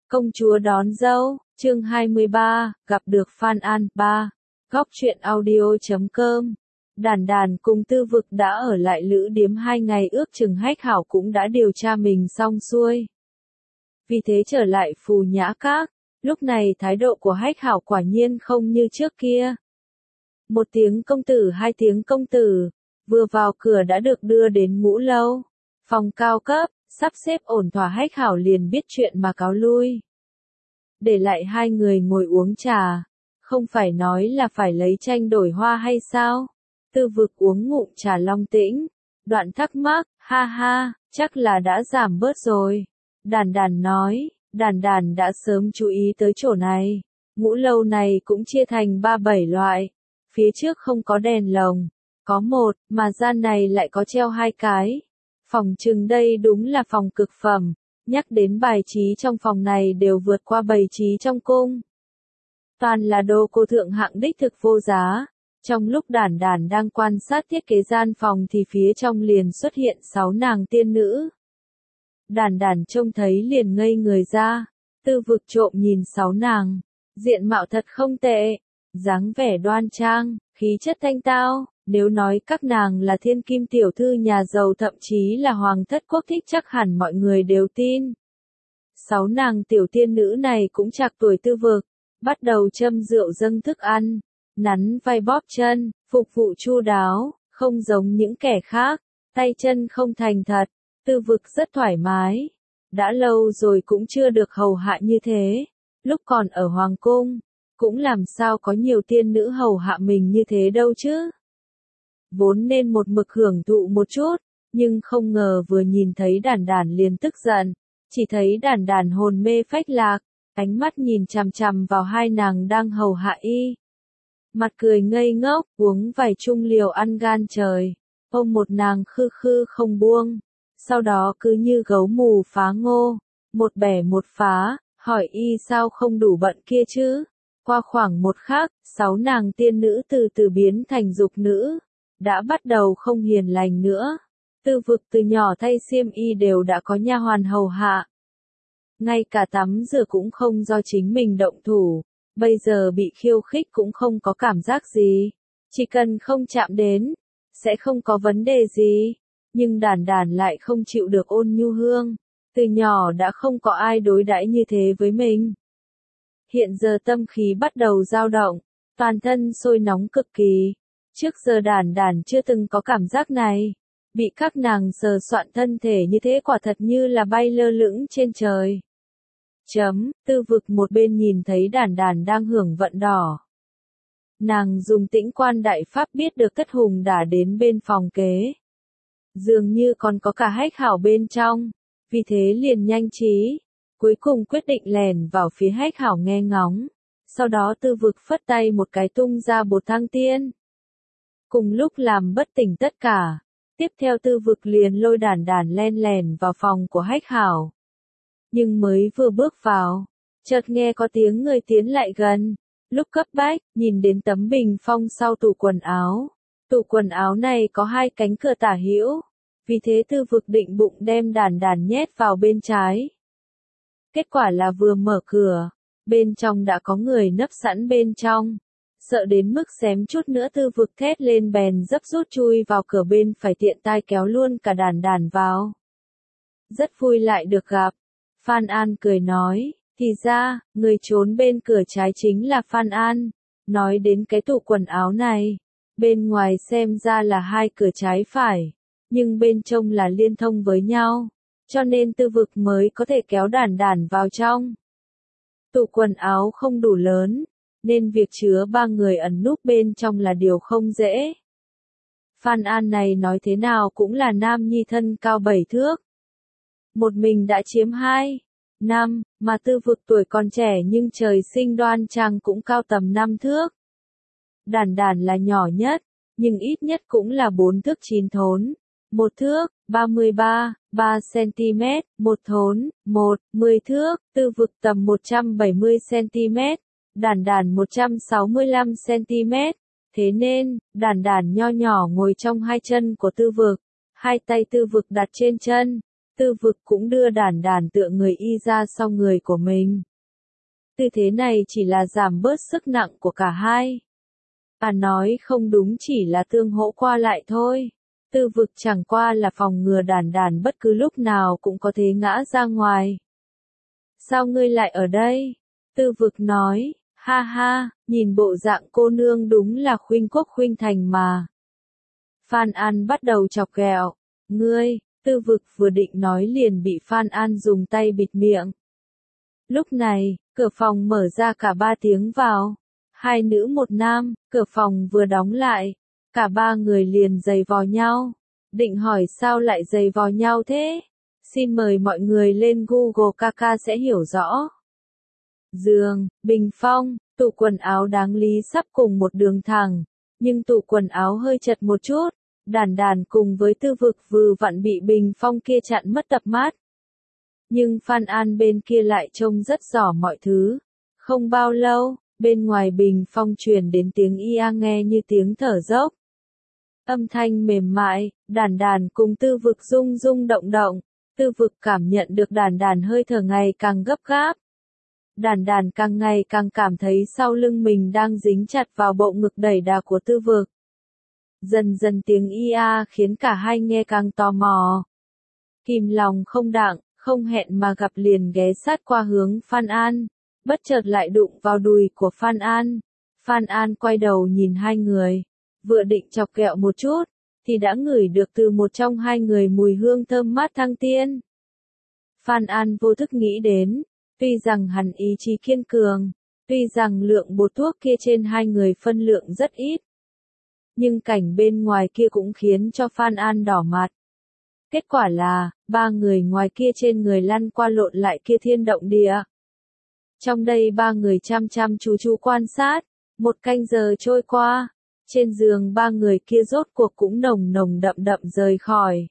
Công chúa đón dâu, chương 23, gặp được Phan An, 3. Góc truyện audio.com. Đàn Đàn cùng Tư Vực đã ở lại lữ điếm 2 ngày, ước chừng Hách Hảo cũng đã điều tra mình xong xuôi. Vì thế trở lại Phù Nhã Các, lúc này thái độ của Hách Hảo quả nhiên không như trước kia. 1 tiếng công tử, 2 tiếng công tử, vừa vào cửa đã được đưa đến Ngũ Lâu, phòng cao cấp, sắp xếp ổn thỏa. Hách Hảo liền biết chuyện mà cáo lui. Để lại 2 người ngồi uống trà, không phải nói là phải lấy tranh đổi hoa hay sao? Tư Vực uống ngụm trà long tĩnh, đoạn thắc mắc, ha ha, chắc là đã giảm bớt rồi. Đàn Đàn nói, Đàn Đàn đã sớm chú ý tới chỗ này. Ngũ Lâu này cũng chia thành 3-7 loại. Phía trước không có đèn lồng, có 1, mà gian này lại có treo 2 cái. Phòng chừng đây đúng là phòng cực phẩm, nhắc đến bài trí trong phòng này đều vượt qua bày trí trong cung. Toàn là đồ cô thượng hạng đích thực vô giá. Trong lúc Đàn Đàn đang quan sát thiết kế gian phòng thì phía trong liền xuất hiện 6 nàng tiên nữ. Đàn Đàn trông thấy liền ngây người ra, Tư Vực trộm nhìn 6 nàng, diện mạo thật không tệ, dáng vẻ đoan trang, khí chất thanh tao, nếu nói các nàng là thiên kim tiểu thư nhà giàu thậm chí là hoàng thất quốc thích chắc hẳn mọi người đều tin. 6 nàng tiểu tiên nữ này cũng trạc tuổi Tư Vực, bắt đầu châm rượu dâng thức ăn, nắn vai bóp chân, phục vụ chu đáo, không giống những kẻ khác, tay chân không thành thật. Tư Vực rất thoải mái, đã lâu rồi cũng chưa được hầu hạ như thế, lúc còn ở hoàng cung, cũng làm sao có nhiều tiên nữ hầu hạ mình như thế đâu chứ. Vốn nên một mực hưởng thụ một chút, nhưng không ngờ vừa nhìn thấy Đàn Đàn liền tức giận, chỉ thấy Đàn Đàn hồn mê phách lạc, ánh mắt nhìn chằm chằm vào 2 nàng đang hầu hạ y. Mặt cười ngây ngốc, uống vài chung liều ăn gan trời, ôm một nàng khư khư không buông, sau đó cứ như gấu mù phá ngô, một bẻ một phá, hỏi y sao không đủ bận kia chứ. Qua khoảng 1 khắc, 6 nàng tiên nữ từ từ biến thành dục nữ, đã bắt đầu không hiền lành nữa. Tư Vực từ nhỏ thay xiêm y đều đã có nha hoàn hầu hạ. Ngay cả tắm rửa cũng không do chính mình động thủ, bây giờ bị khiêu khích cũng không có cảm giác gì. Chỉ cần không chạm đến, sẽ không có vấn đề gì. Nhưng Đàn Đàn lại không chịu được ôn nhu hương, từ nhỏ đã không có ai đối đãi như thế với mình. Hiện giờ tâm khí bắt đầu dao động, toàn thân sôi nóng cực kỳ. Trước giờ Đàn Đàn chưa từng có cảm giác này, bị các nàng sờ soạn thân thể như thế quả thật như là bay lơ lửng trên trời. Tư Vực một bên nhìn thấy Đàn Đàn đang hưởng vận đỏ. Nàng dùng tĩnh quan đại pháp biết được Thất Hùng đã đến bên phòng kế. Dường như còn có cả Hách Hảo bên trong, vì thế liền nhanh trí, cuối cùng quyết định lèn vào phía Hách Hảo nghe ngóng. Sau đó Tư Vực phất tay một cái tung ra bột thang tiên. Cùng lúc làm bất tỉnh tất cả, tiếp theo Tư Vực liền lôi Đàn Đàn len lèn vào phòng của Hách Hảo. Nhưng mới vừa bước vào, chợt nghe có tiếng người tiến lại gần, lúc cấp bách, nhìn đến tấm bình phong sau tủ quần áo. Tủ quần áo này có 2 cánh cửa tả hữu, vì thế Tư Vực định bụng đem Đàn Đàn nhét vào bên trái. Kết quả là vừa mở cửa, bên trong đã có người nấp sẵn bên trong. Sợ đến mức xém chút nữa Tư Vực thét lên bèn gấp rút chui vào cửa bên phải, tiện tay kéo luôn cả Đàn Đàn vào. Rất vui lại được gặp. Phan An cười nói, thì ra, người trốn bên cửa trái chính là Phan An. Nói đến cái tủ quần áo này, bên ngoài xem ra là 2 cửa trái phải, nhưng bên trong là liên thông với nhau, cho nên Tư Vực mới có thể kéo Đàn Đàn vào trong. Tủ quần áo không đủ lớn, nên việc chứa 3 người ẩn núp bên trong là điều không dễ. Phan An này nói thế nào cũng là nam nhi thân cao 7 thước. Một mình đã chiếm 2, 5, mà Tư Vực tuổi còn trẻ nhưng trời sinh đoan trang cũng cao tầm 5 thước. Đàn Đàn là nhỏ nhất, nhưng ít nhất cũng là 4 thước 9 thốn. 1 thước, 33, 3 cm, 1 thốn, 10 thước, Tư Vực tầm 170 cm, Đàn Đàn 165 cm. Thế nên, Đàn Đàn nho nhỏ ngồi trong 2 chân của Tư Vực, 2 tay Tư Vực đặt trên chân. Tư Vực cũng đưa Đản Đản tựa người y ra sau người của mình. Tư thế này chỉ là giảm bớt sức nặng của cả hai. Nói không đúng chỉ là tương hỗ qua lại thôi. Tư Vực chẳng qua là phòng ngừa Đản Đản bất cứ lúc nào cũng có thể ngã ra ngoài. Sao ngươi lại ở đây? Tư Vực nói, ha ha, nhìn bộ dạng cô nương đúng là khuynh quốc khuynh thành mà. Phan An bắt đầu chọc ghẹo, ngươi, Tư Vực vừa định nói liền bị Phan An dùng tay bịt miệng. Lúc này, cửa phòng mở ra cả ba tiếng vào. Hai nữ một nam, cửa phòng vừa đóng lại. Cả ba người liền giày vò nhau. Định hỏi sao lại giày vò nhau thế? Xin mời mọi người lên Google Kaka sẽ hiểu rõ. Giường, bình phong, tủ quần áo đáng lý sắp cùng một đường thẳng. Nhưng tủ quần áo hơi chật một chút. Đản Đản cùng với Tư Vực vừa vặn bị bình phong kia chặn mất tập mát. Nhưng Phan An bên kia lại trông rất rõ mọi thứ. Không bao lâu, bên ngoài bình phong truyền đến tiếng ia nghe như tiếng thở dốc. Âm thanh mềm mại, Đản Đản cùng Tư Vực rung rung động động. Tư Vực cảm nhận được Đản Đản hơi thở ngày càng gấp gáp. Đản Đản càng ngày càng cảm thấy sau lưng mình đang dính chặt vào bộ ngực đầy đà của Tư Vực. Dần dần tiếng ia khiến cả hai nghe càng tò mò. Kìm lòng không đặng, không hẹn mà gặp liền ghé sát qua hướng Phan An, bất chợt lại đụng vào đùi của Phan An. Phan An quay đầu nhìn hai người, vừa định chọc ghẹo một chút, thì đã ngửi được từ một trong hai người mùi hương thơm mát thăng tiên. Phan An vô thức nghĩ đến, tuy rằng hắn ý chí kiên cường, tuy rằng lượng bột thuốc kia trên hai người phân lượng rất ít, nhưng cảnh bên ngoài kia cũng khiến cho Phan An đỏ mặt. Kết quả là, ba người ngoài kia trên người lăn qua lộn lại kia thiên động địa. Trong đây ba người chăm chăm chú chú quan sát, một canh giờ trôi qua, trên giường ba người kia rốt cuộc cũng nồng nồng đậm đậm rời khỏi.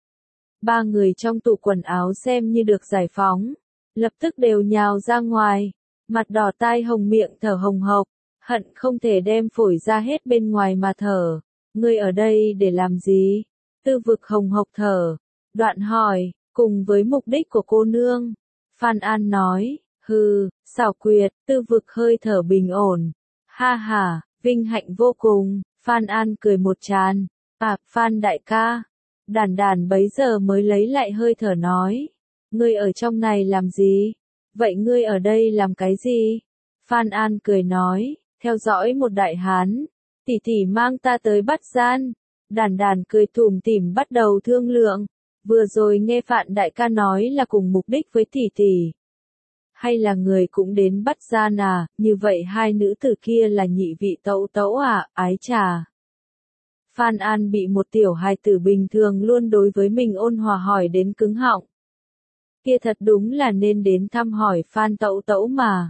Ba người trong tủ quần áo xem như được giải phóng, lập tức đều nhào ra ngoài, mặt đỏ tai hồng miệng thở hồng hộc, hận không thể đem phổi ra hết bên ngoài mà thở. Ngươi ở đây để làm gì? Tư Vực hồng hộc thở, đoạn hỏi, cùng với mục đích của cô nương. Phan An nói, hừ, xảo quyệt. Tư Vực hơi thở bình ổn. Ha ha, vinh hạnh vô cùng. Phan An cười một tràn. Phan đại ca. Đản Đản bấy giờ mới lấy lại hơi thở nói. Ngươi ở trong này làm gì? Vậy ngươi ở đây làm cái gì? Phan An cười nói, theo dõi một đại hán. Tỷ tỷ mang ta tới Bắt Gian. Đản Đản cười tủm tỉm bắt đầu thương lượng. Vừa rồi nghe Phan đại ca nói là cùng mục đích với tỷ tỷ. Hay là người cũng đến Bắt Gian à, như vậy hai nữ tử kia là nhị vị tẩu tẩu à, ái chà. Phan An bị một tiểu hài tử bình thường luôn đối với mình ôn hòa hỏi đến cứng họng. Kia thật đúng là nên đến thăm hỏi Phan tẩu tẩu mà.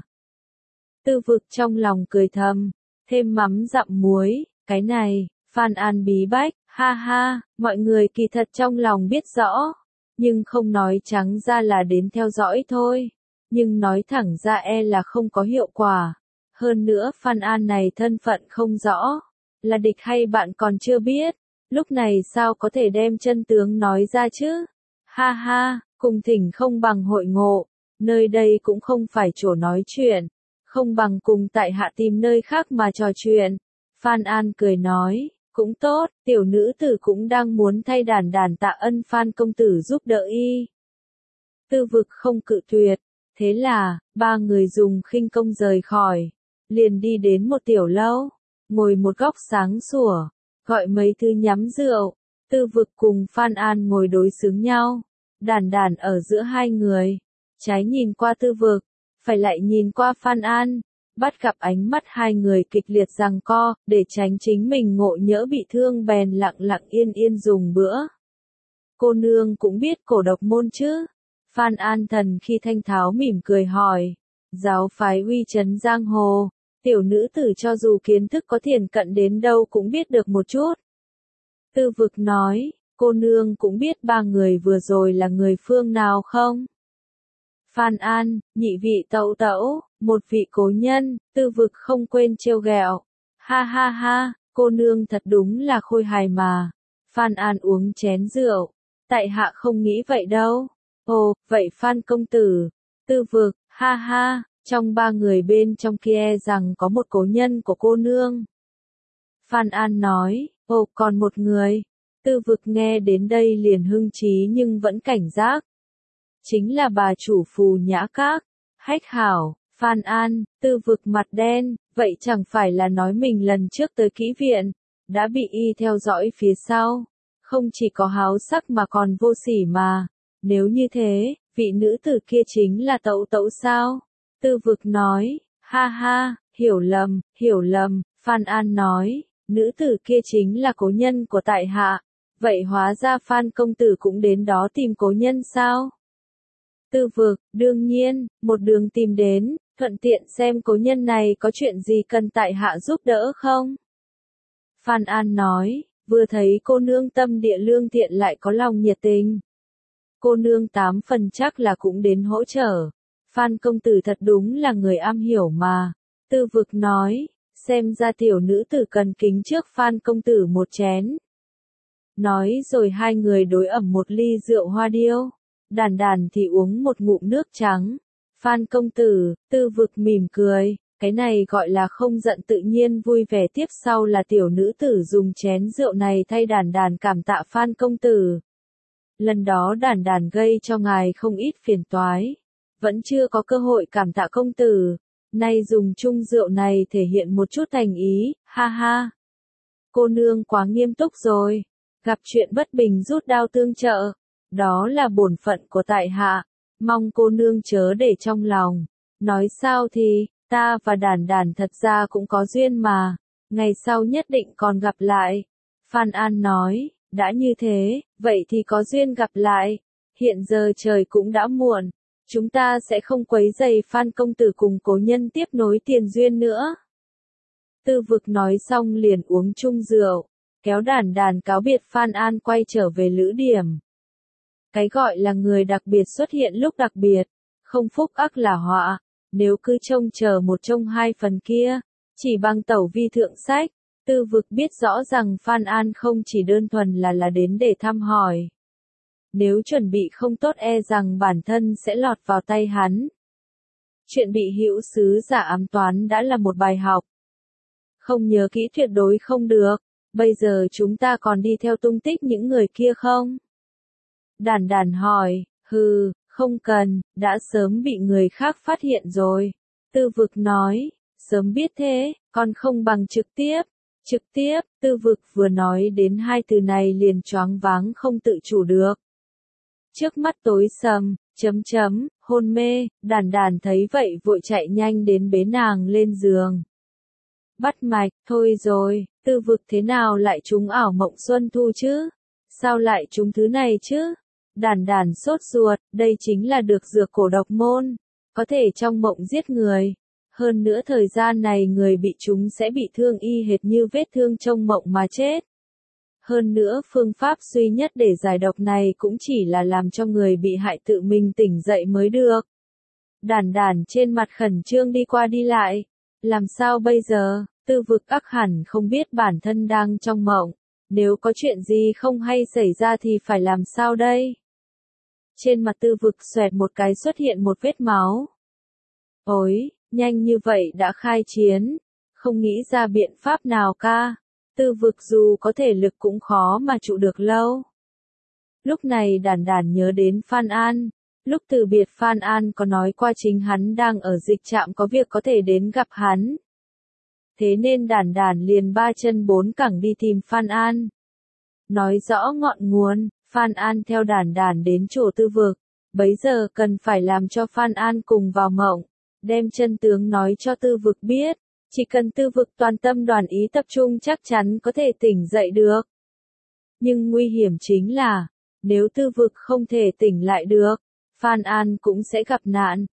Tư Vực trong lòng cười thầm, thêm mắm dặm muối, cái này, Phan An bí bách, ha ha, mọi người kỳ thật trong lòng biết rõ, nhưng không nói trắng ra là đến theo dõi thôi, nhưng nói thẳng ra là không có hiệu quả. Hơn nữa Phan An này thân phận không rõ, là địch hay bạn còn chưa biết, lúc này sao có thể đem chân tướng nói ra chứ? Ha ha, cùng thỉnh không bằng hội ngộ, nơi đây cũng không phải chỗ nói chuyện, không bằng cùng tại hạ tìm nơi khác mà trò chuyện. Phan An cười nói, cũng tốt, tiểu nữ tử cũng đang muốn thay Đản Đản tạ ân Phan công tử giúp đỡ y. Tư Vực không cự tuyệt, thế là, ba người dùng khinh công rời khỏi, liền đi đến một tiểu lâu, ngồi một góc sáng sủa, gọi mấy thứ nhắm rượu. Tư Vực cùng Phan An ngồi đối xứng nhau, Đản Đản ở giữa hai người, trái nhìn qua Tư Vực, phải lại nhìn qua Phan An, bắt gặp ánh mắt hai người kịch liệt giằng co, để tránh chính mình ngộ nhỡ bị thương bèn lặng lặng yên yên dùng bữa. Cô nương cũng biết cổ độc môn chứ? Phan An thần khi thanh tháo mỉm cười hỏi. Giáo phái uy chấn giang hồ, tiểu nữ tử cho dù kiến thức có thiền cận đến đâu cũng biết được một chút. Tư Vực nói, cô nương cũng biết ba người vừa rồi là người phương nào không? Phan An, nhị vị tẩu tẩu, một vị cố nhân. Tư Vực không quên trêu ghẹo. Ha ha ha, cô nương thật đúng là khôi hài mà. Phan An uống chén rượu, Tại hạ không nghĩ vậy đâu. Ồ, vậy Phan công tử. Tư Vực, ha ha, trong ba người bên trong kia rằng có một cố nhân của cô nương. Phan An nói, ồ còn một người. Tư Vực nghe đến đây liền hưng trí nhưng vẫn cảnh giác. Chính là bà chủ Phù Nhã Các. Hách hảo, Phan An, Tư Vực mặt đen, vậy chẳng phải là nói mình lần trước tới kỹ viện, đã bị y theo dõi phía sau. Không chỉ có háo sắc mà còn vô sỉ mà. Nếu như thế, vị nữ tử kia chính là Tẩu Tẩu sao? Tư Vực nói, ha ha, hiểu lầm, Phan An nói, nữ tử kia chính là cố nhân của tại hạ. Vậy hóa ra Phan công tử cũng đến đó tìm cố nhân sao? Tư Vực, đương nhiên, một đường tìm đến, thuận tiện xem cố nhân này có chuyện gì cần tại hạ giúp đỡ không? Phan An nói, vừa thấy cô nương tâm địa lương thiện lại có lòng nhiệt tình. Cô nương 8 phần chắc là cũng đến hỗ trợ. Phan công tử thật đúng là người am hiểu mà. Tư Vực nói, xem ra tiểu nữ tử cần kính trước Phan công tử một chén. Nói rồi hai người đối ẩm một ly rượu hoa điêu. Đàn đàn thì uống một ngụm nước trắng. Phan công tử, Tư Vực mỉm cười, cái này gọi là không giận tự nhiên vui vẻ. Tiếp sau là tiểu nữ tử dùng chén rượu này thay đàn đàn cảm tạ Phan công tử. Lần đó đàn đàn gây cho ngài không ít phiền toái. Vẫn chưa có cơ hội cảm tạ công tử. Nay dùng chung rượu này thể hiện một chút thành ý, ha ha. Cô nương quá nghiêm túc rồi. Gặp chuyện bất bình rút đao tương trợ. Đó là bổn phận của tại hạ. Mong cô nương chớ để trong lòng. Nói sao thì, ta và đàn đàn thật ra cũng có duyên mà. Ngày sau nhất định còn gặp lại. Phan An nói, đã như thế, vậy thì có duyên gặp lại. Hiện giờ trời cũng đã muộn. Chúng ta sẽ không quấy rầy Phan công tử cùng cố nhân tiếp nối tiền duyên nữa. Tư Vực nói xong liền uống chung rượu. Kéo đàn đàn cáo biệt Phan An quay trở về lữ điểm. Cái gọi là người đặc biệt xuất hiện lúc đặc biệt. Không phúc ắt là họa. Nếu cứ trông chờ một trong hai phần kia. Chỉ bằng tẩu vi thượng sách. Tư Vực biết rõ rằng Phan An không chỉ đơn thuần là đến để thăm hỏi. Nếu chuẩn bị không tốt e rằng bản thân sẽ lọt vào tay hắn. Chuyện bị hữu sứ giả ám toán đã là một bài học. Không nhớ kỹ tuyệt đối không được. Bây giờ chúng ta còn đi theo tung tích những người kia không? Đàn đàn hỏi, không cần, đã sớm bị người khác phát hiện rồi. Tư Vực nói, sớm biết thế, còn không bằng trực tiếp. Trực tiếp, Tư Vực vừa nói đến hai từ này liền choáng váng không tự chủ được. Trước mắt tối sầm, hôn mê, đàn đàn thấy vậy vội chạy nhanh đến bế nàng lên giường. Bắt mạch, thôi rồi, Tư Vực thế nào lại trúng ảo mộng xuân thu chứ? Sao lại trúng thứ này chứ? Đàn đàn sốt ruột, đây chính là được dược cổ độc môn, có thể trong mộng giết người. Hơn nữa thời gian này người bị trúng sẽ bị thương y hệt như vết thương trong mộng mà chết. Hơn nữa phương pháp duy nhất để giải độc này cũng chỉ là làm cho người bị hại tự mình tỉnh dậy mới được. Đàn đàn trên mặt khẩn trương đi qua đi lại. Làm sao bây giờ? Tư Vực ắt hẳn không biết bản thân đang trong mộng. Nếu có chuyện gì không hay xảy ra thì phải làm sao đây? Trên mặt Tư Vực xoẹt một cái xuất hiện một vết máu. Ôi, nhanh như vậy đã khai chiến. Không nghĩ ra biện pháp nào ca. Tư Vực dù có thể lực cũng khó mà trụ được lâu. Lúc này đàn đàn nhớ đến Phan An. Lúc từ biệt Phan An có nói qua chính hắn đang ở dịch trạm có việc có thể đến gặp hắn. Thế nên đàn đàn liền ba chân bốn cẳng đi tìm Phan An. Nói rõ ngọn nguồn, Phan An theo đàn đàn đến chỗ Tư Vực. Bấy giờ cần phải làm cho Phan An cùng vào mộng. Đem chân tướng nói cho Tư Vực biết. Chỉ cần Tư Vực toàn tâm đoàn ý tập trung chắc chắn có thể tỉnh dậy được. Nhưng nguy hiểm chính là, nếu Tư Vực không thể tỉnh lại được, Phan An cũng sẽ gặp nạn.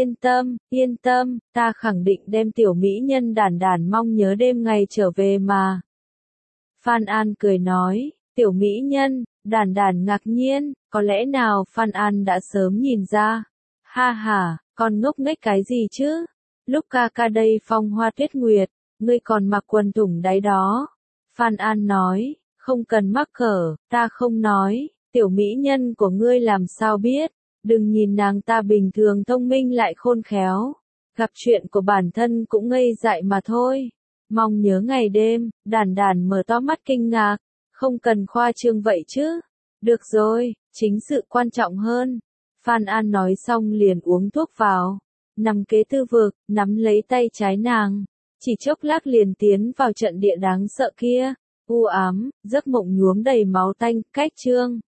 Yên tâm, ta khẳng định đem tiểu mỹ nhân đàn đàn mong nhớ đêm ngày trở về mà. Phan An cười nói, tiểu mỹ nhân, đàn đàn ngạc nhiên, có lẽ nào Phan An đã sớm nhìn ra. Ha ha, con ngốc nghếch cái gì chứ? Lúc ca ca đây phong hoa tuyết nguyệt, ngươi còn mặc quần thủng đáy đó. Phan An nói, không cần mắc cỡ, ta không nói, Tiểu mỹ nhân của ngươi làm sao biết, đừng nhìn nàng ta bình thường thông minh lại khôn khéo, gặp chuyện của bản thân cũng ngây dại mà thôi. Mong nhớ ngày đêm, Đàn Đàn mở to mắt kinh ngạc, không cần khoa trương vậy chứ. Được rồi, chính sự quan trọng hơn. Phan An nói xong liền uống thuốc vào, nằm kế Tư Vực, nắm lấy tay trái nàng, chỉ chốc lát liền tiến vào trận địa đáng sợ kia. U ám, giấc mộng nhuốm đầy máu tanh, cách chương.